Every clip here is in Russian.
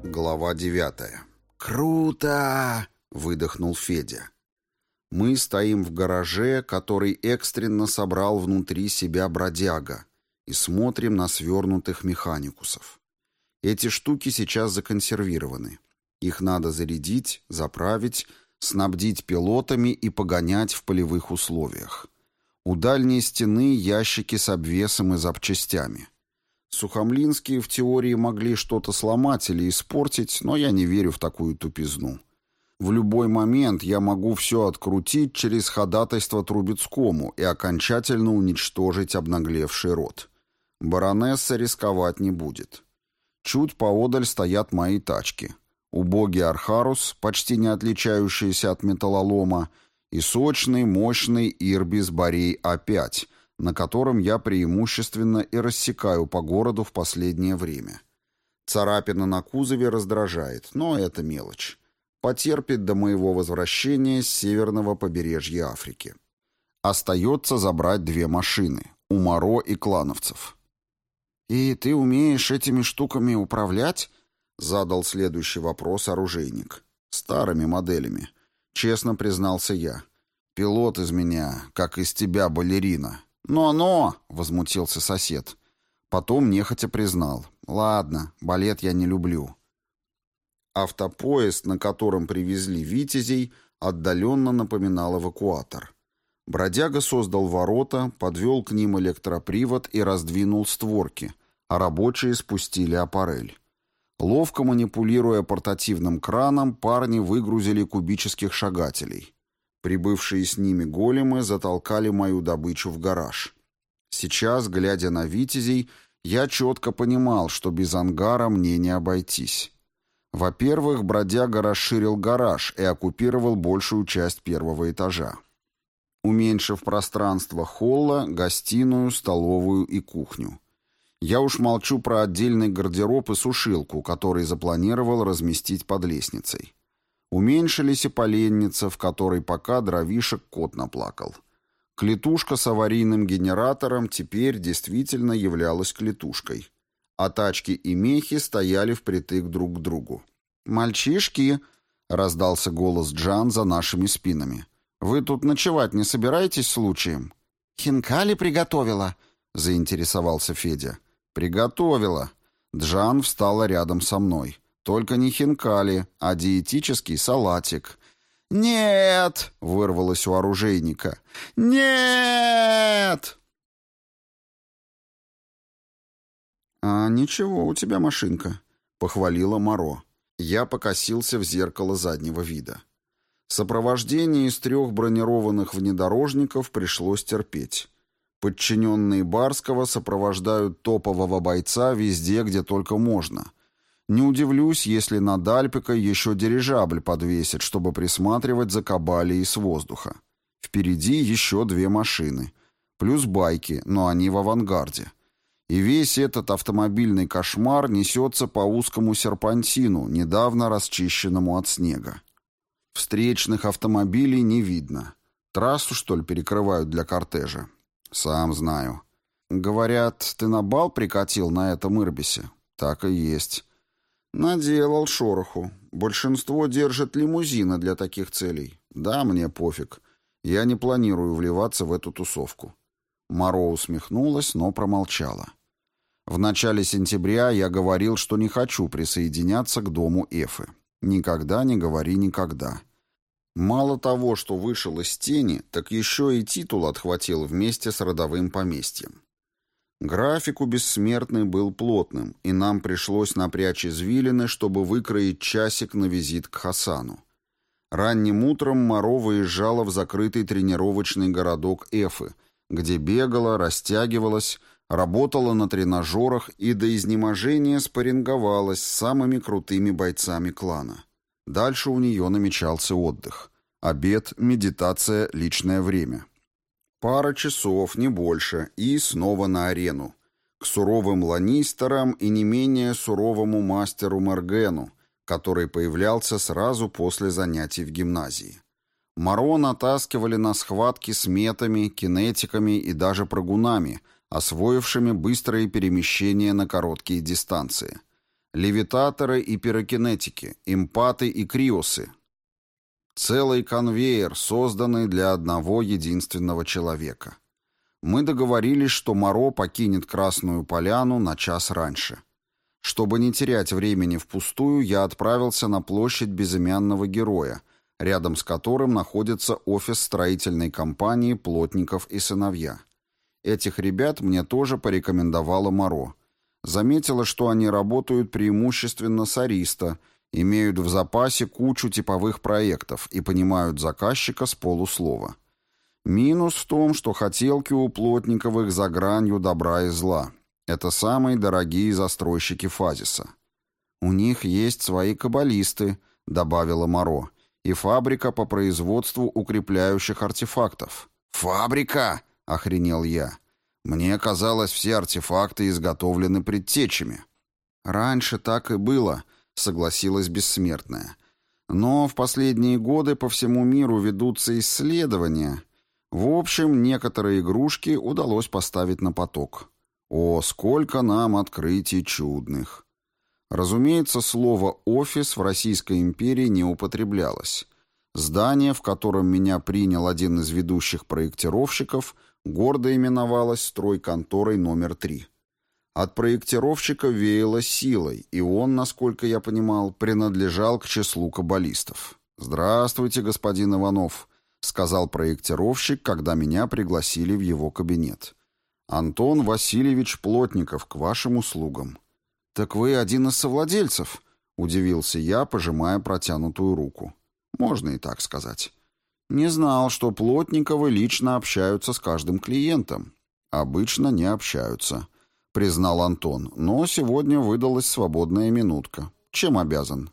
Глава 9. «Круто!» — выдохнул Федя. Мы стоим в гараже, который экстренно собрал внутри себя бродяга, и смотрим на свернутых механикусов. Эти штуки сейчас законсервированы. Их надо зарядить, заправить, снабдить пилотами и погонять в полевых условиях. У дальней стены ящики с обвесом и запчастями. Сухомлинские в теории могли что-то сломать или испортить, но я не верю в такую тупизну. В любой момент я могу все открутить через ходатайство Трубецкому и окончательно уничтожить обнаглевший род. Баронесса рисковать не будет. Чуть поодаль стоят мои тачки. Убогий Архарус, почти не отличающийся от металлолома, и сочный, мощный Ирбис Борей А5, на котором я преимущественно и рассекаю по городу в последнее время. Царапина на кузове раздражает, но это мелочь. Потерпит до моего возвращения с северного побережья Африки. Остается забрать 2 машины — у Моро и клановцев. «И ты умеешь этими штуками управлять?» — задал следующий вопрос оружейник. «Старыми моделями», — честно признался я. «Пилот из меня, как из тебя балерина». «Но-но!» — возмутился сосед. Потом нехотя признал. «Ладно, балет я не люблю». Автопоезд, на котором привезли витязей, отдаленно напоминал эвакуатор. Бродяга создал ворота, подвел к ним электропривод и раздвинул створки, а рабочие спустили аппарель. Ловко манипулируя портативным краном, парни выгрузили кубических шагателей. Прибывшие с ними големы затолкали мою добычу в гараж. Сейчас, глядя на витязей, я четко понимал, что без ангара мне не обойтись. Во-первых, бродяга расширил гараж и оккупировал большую часть первого этажа, уменьшив пространство холла, гостиную, столовую и кухню. Я уж молчу про отдельный гардероб и сушилку, который запланировал разместить под лестницей. Уменьшились и поленница, в которой пока дровишек кот наплакал. Клетушка с аварийным генератором теперь действительно являлась клетушкой. А тачки и мехи стояли впритык друг к другу. «Мальчишки!» — раздался голос Джан за нашими спинами. «Вы тут ночевать не собираетесь случаем?» «Хинкали приготовила?» — заинтересовался Федя. «Приготовила». Джан встала рядом со мной. «Только не хинкали, а диетический салатик». «Нет!» — вырвалось у оружейника. «Нет!» «А ничего, у тебя машинка», — похвалила Моро. Я покосился в зеркало заднего вида. Сопровождение из 3 бронированных внедорожников пришлось терпеть. Подчиненные Барского сопровождают топового бойца везде, где только можно. Не удивлюсь, если над Альпикой еще дирижабль подвесят, чтобы присматривать за кабалией с воздуха. Впереди еще 2 машины. Плюс байки, но они в авангарде. И весь этот автомобильный кошмар несется по узкому серпантину, недавно расчищенному от снега. Встречных автомобилей не видно. Трассу, что ли, перекрывают для кортежа? Сам знаю. Говорят, ты на бал прикатил на этом Ирбисе? Так и есть. Наделал шороху. Большинство держит лимузины для таких целей. Да, мне пофиг. Я не планирую вливаться в эту тусовку. Моро усмехнулась, но промолчала. В начале сентября я говорил, что не хочу присоединяться к дому Эфы. Никогда не говори никогда. Мало того, что вышел из тени, так еще и титул отхватил вместе с родовым поместьем. График у Бессмертной был плотным, и нам пришлось напрячь извилины, чтобы выкроить часик на визит к Хасану. Ранним утром Моро выезжала в закрытый тренировочный городок Эфы, где бегала, растягивалась, работала на тренажерах и до изнеможения спарринговалась с самыми крутыми бойцами клана. Дальше у нее намечался отдых. Обед, медитация, личное время. Пара часов, не больше, и снова на арену. К суровым ланнистерам и не менее суровому мастеру Мергену, который появлялся сразу после занятий в гимназии. Моро натаскивали на схватки с метами, кинетиками и даже прыгунами, освоившими быстрые перемещения на короткие дистанции. левитаторы и пирокинетики, импаты и криосы. Целый конвейер, созданный для одного единственного человека. Мы договорились, что Моро покинет Красную Поляну на час раньше. Чтобы не терять времени впустую, я отправился на площадь Безымянного Героя, рядом с которым находится офис строительной компании «Плотников и сыновья». Этих ребят мне тоже порекомендовала Моро. Заметила, что они работают преимущественно с Ариста, имеют в запасе кучу типовых проектов и понимают заказчика с полуслова. Минус в том, что хотелки у Плотниковых за гранью добра и зла. Это самые дорогие застройщики Фазиса. «У них есть свои каббалисты», — добавила Моро, «и фабрика по производству укрепляющих артефактов». «Фабрика?» — охренел я. «Мне казалось, все артефакты изготовлены предтечами». «Раньше так и было», — согласилась Бессмертная. «Но в последние годы по всему миру ведутся исследования. В общем, некоторые игрушки удалось поставить на поток. О, сколько нам открытий чудных!» Разумеется, слово «офис» в Российской империи не употреблялось. Здание, в котором меня принял один из ведущих проектировщиков, гордо именовалось стройконторой номер 3. От проектировщика веяло силой, и он, насколько я понимал, принадлежал к числу каббалистов. «Здравствуйте, господин Иванов», — сказал проектировщик, когда меня пригласили в его кабинет. «Антон Васильевич Плотников, к вашим услугам». «Так вы один из совладельцев?» — удивился я, пожимая протянутую руку. «Можно и так сказать». «Не знал, что Плотниковы лично общаются с каждым клиентом». «Обычно не общаются», — признал Антон, «но сегодня выдалась свободная минутка. Чем обязан?»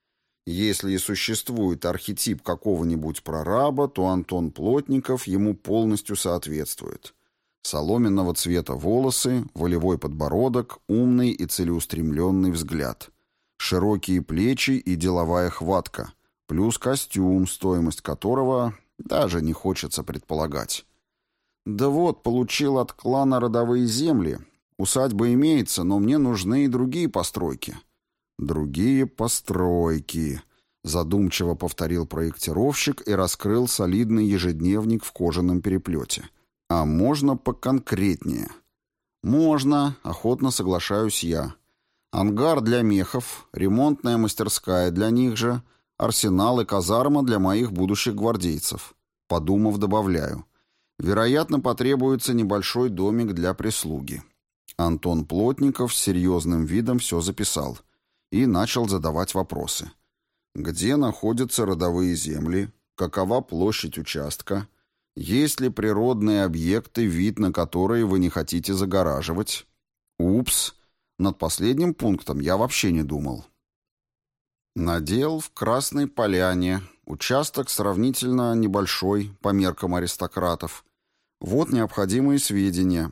Если и существует архетип какого-нибудь прораба, то Антон Плотников ему полностью соответствует. Соломенного цвета волосы, волевой подбородок, умный и целеустремленный взгляд. Широкие плечи и деловая хватка. Плюс костюм, стоимость которого даже не хочется предполагать. «Да вот, получил от клана родовые земли. Усадьба имеется, но мне нужны и другие постройки». «Другие постройки», — задумчиво повторил проектировщик и раскрыл солидный ежедневник в кожаном переплете. «А можно поконкретнее?» «Можно», — охотно соглашаюсь я. «Ангар для мехов, ремонтная мастерская для них же, арсенал и казарма для моих будущих гвардейцев». Подумав, добавляю. «Вероятно, потребуется небольшой домик для прислуги». Антон Плотников с серьезным видом все записал и начал задавать вопросы. «Где находятся родовые земли? Какова площадь участка? Есть ли природные объекты, вид на которые вы не хотите загораживать?» «Упс, над последним пунктом я вообще не думал». Надел в Красной Поляне, участок сравнительно небольшой по меркам аристократов. Вот необходимые сведения.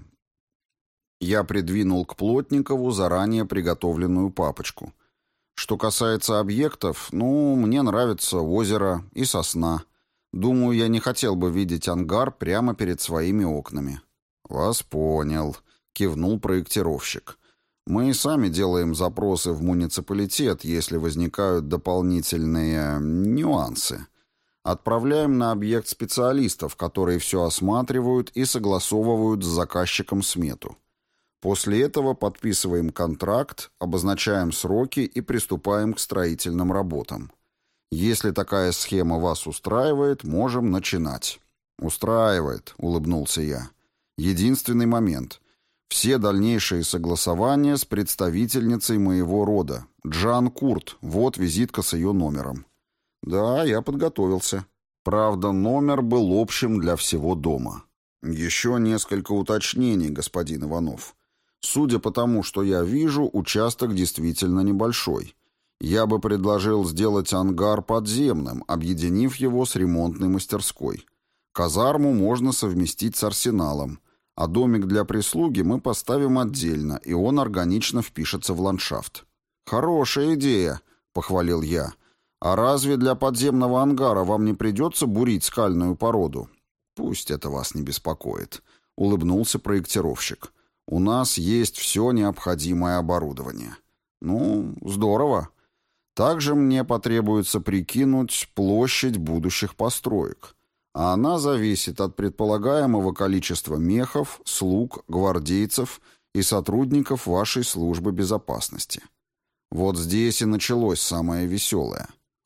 Я придвинул к Плотникову заранее приготовленную папочку. Что касается объектов, мне нравится озеро и сосна. Думаю, я не хотел бы видеть ангар прямо перед своими окнами». «Вас понял», — кивнул проектировщик. «Мы и сами делаем запросы в муниципалитет, если возникают дополнительные нюансы. Отправляем на объект специалистов, которые все осматривают и согласовывают с заказчиком смету. После этого подписываем контракт, обозначаем сроки и приступаем к строительным работам. Если такая схема вас устраивает, можем начинать». «Устраивает», — улыбнулся я. «Единственный момент. Все дальнейшие согласования с представительницей моего рода. Джан Курт, вот визитка с ее номером». «Да, я подготовился». Правда, номер был общим для всего дома. «Еще несколько уточнений, господин Иванов. Судя по тому, что я вижу, участок действительно небольшой. Я бы предложил сделать ангар подземным, объединив его с ремонтной мастерской. Казарму можно совместить с арсеналом, а домик для прислуги мы поставим отдельно, и он органично впишется в ландшафт». «Хорошая идея», — похвалил я. «А разве для подземного ангара вам не придется бурить скальную породу?» «Пусть это вас не беспокоит», — улыбнулся проектировщик. «У нас есть все необходимое оборудование». Ну, здорово. Также мне потребуется прикинуть площадь будущих построек, а она зависит от предполагаемого количества мехов, слуг, гвардейцев и сотрудников вашей службы безопасности. Вот здесь и началось самое веселое.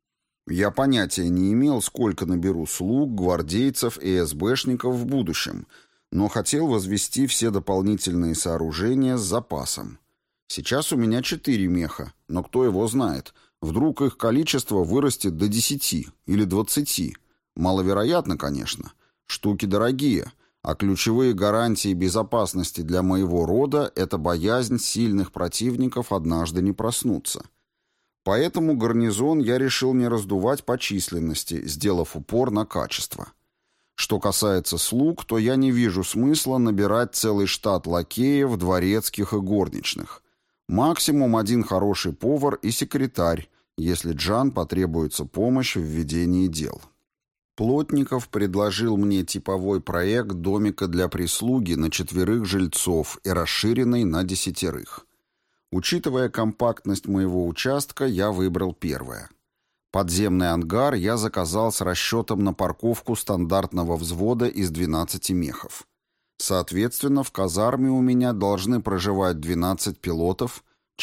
Я понятия не имел, сколько наберу слуг, гвардейцев и СБшников в будущем, но хотел возвести все дополнительные сооружения с запасом. Сейчас у меня 4 меха, но кто его знает, вдруг их количество вырастет до 10 или 20. Маловероятно, конечно. Штуки дорогие, а ключевые гарантии безопасности для моего рода — это боязнь сильных противников однажды не проснуться. Поэтому гарнизон я решил не раздувать по численности, сделав упор на качество. Что касается слуг, то я не вижу смысла набирать целый штат лакеев, дворецких и горничных. Максимум 1 хороший повар и секретарь, если Джан потребуется помощь в ведении дел. Плотников предложил мне типовой проект домика для прислуги на 4 жильцов и расширенный на 10. Учитывая компактность моего участка, я выбрал первое. Подземный ангар я заказал с расчетом на парковку стандартного взвода из 12 мехов. Соответственно, в казарме у меня должны проживать 12 пилотов,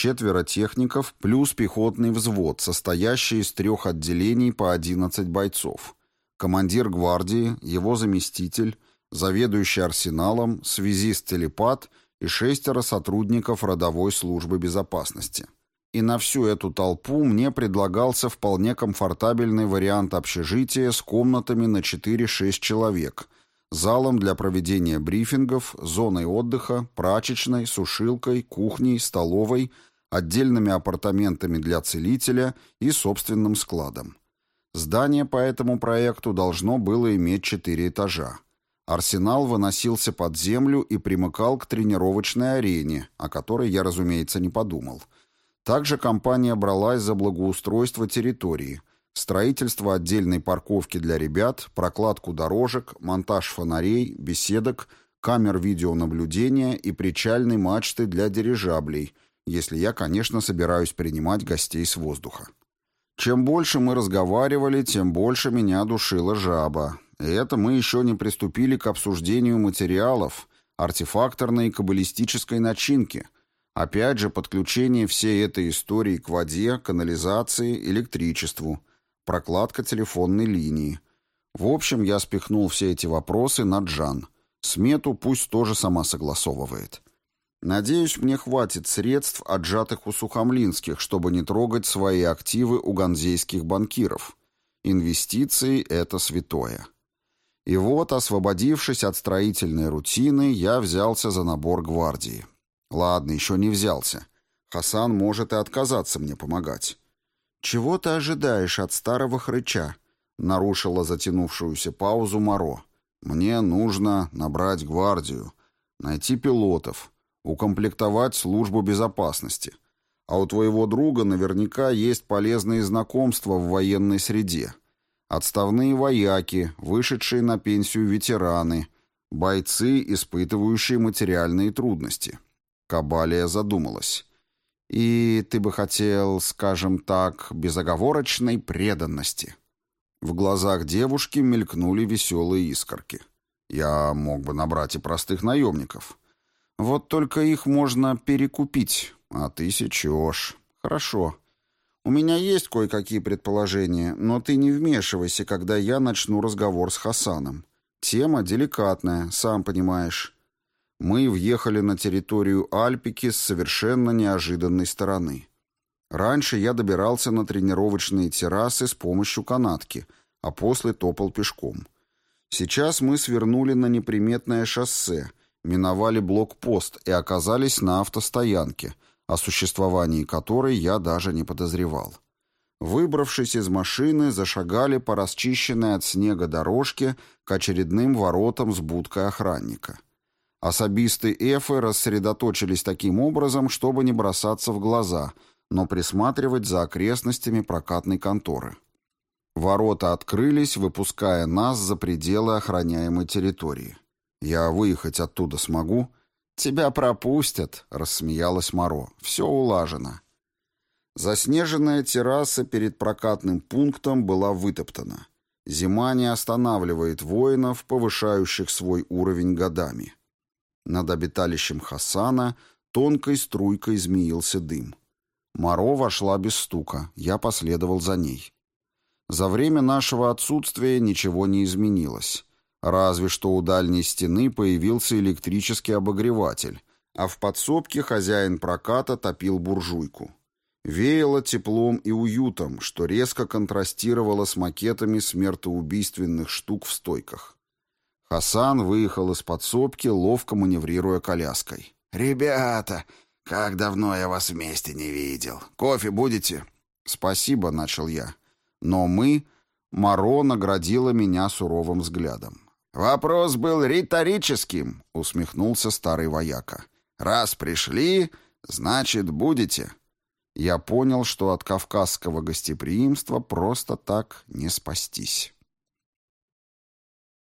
4 техников плюс пехотный взвод, состоящий из 3 отделений по 11 бойцов. Командир гвардии, его заместитель, заведующий арсеналом, связист-телепат и 6 сотрудников родовой службы безопасности. И на всю эту толпу мне предлагался вполне комфортабельный вариант общежития с комнатами на 4-6 человек, залом для проведения брифингов, зоной отдыха, прачечной, сушилкой, кухней, столовой, отдельными апартаментами для целителя и собственным складом. Здание по этому проекту должно было иметь 4 этажа. Арсенал выносился под землю и примыкал к тренировочной арене, о которой я, разумеется, не подумал. Также компания бралась за благоустройство территории, строительство отдельной парковки для ребят, прокладку дорожек, монтаж фонарей, беседок, камер видеонаблюдения и причальной мачты для дирижаблей, если я, конечно, собираюсь принимать гостей с воздуха. Чем больше мы разговаривали, тем больше меня душила жаба. И это мы еще не приступили к обсуждению материалов, артефакторной и каббалистической начинки. Опять же, подключение всей этой истории к воде, канализации, электричеству, прокладка телефонной линии. В общем, я спихнул все эти вопросы на Джан. Смету пусть тоже сама согласовывает. Надеюсь, мне хватит средств, отжатых у сухомлинских, чтобы не трогать свои активы у ганзейских банкиров. Инвестиции — это святое. И вот, освободившись от строительной рутины, я взялся за набор гвардии. Ладно, еще не взялся. Хасан может и отказаться мне помогать. «Чего ты ожидаешь от старого хрыча?» — нарушила затянувшуюся паузу Моро. «Мне нужно набрать гвардию, найти пилотов, укомплектовать службу безопасности. А у твоего друга наверняка есть полезные знакомства в военной среде. Отставные вояки, вышедшие на пенсию ветераны, бойцы, испытывающие материальные трудности». Кабалия задумалась. «И ты бы хотел, скажем так, безоговорочной преданности». В глазах девушки мелькнули веселые искорки. «Я мог бы набрать и простых наемников. Вот только их можно перекупить, а ты сечешь. Хорошо. У меня есть кое-какие предположения, но ты не вмешивайся, когда я начну разговор с Хасаном. Тема деликатная, сам понимаешь». Мы въехали на территорию Альпики с совершенно неожиданной стороны. Раньше я добирался на тренировочные террасы с помощью канатки, а после топал пешком. Сейчас мы свернули на неприметное шоссе, миновали блокпост и оказались на автостоянке, о существовании которой я даже не подозревал. Выбравшись из машины, зашагали по расчищенной от снега дорожке к очередным воротам с будкой охранника. Особисты Эфы рассредоточились таким образом, чтобы не бросаться в глаза, но присматривать за окрестностями прокатной конторы. Ворота открылись, выпуская нас за пределы охраняемой территории. «Я выехать оттуда смогу?» «Тебя пропустят», — рассмеялась Моро. «Все улажено». Заснеженная терраса перед прокатным пунктом была вытоптана. Зима не останавливает воинов, повышающих свой уровень годами. Над обиталищем Хасана тонкой струйкой змеился дым. Маро вошла без стука, я последовал за ней. За время нашего отсутствия ничего не изменилось. Разве что у дальней стены появился электрический обогреватель, а в подсобке хозяин проката топил буржуйку. Веяло теплом и уютом, что резко контрастировало с макетами смертоубийственных штук в стойках. Хасан выехал из подсобки, ловко маневрируя коляской. «Ребята, как давно я вас вместе не видел. Кофе будете?» «Спасибо», — начал я. Но Маро наградила меня суровым взглядом. «Вопрос был риторическим», — усмехнулся старый вояка. «Раз пришли, значит, будете». Я понял, что от кавказского гостеприимства просто так не спастись.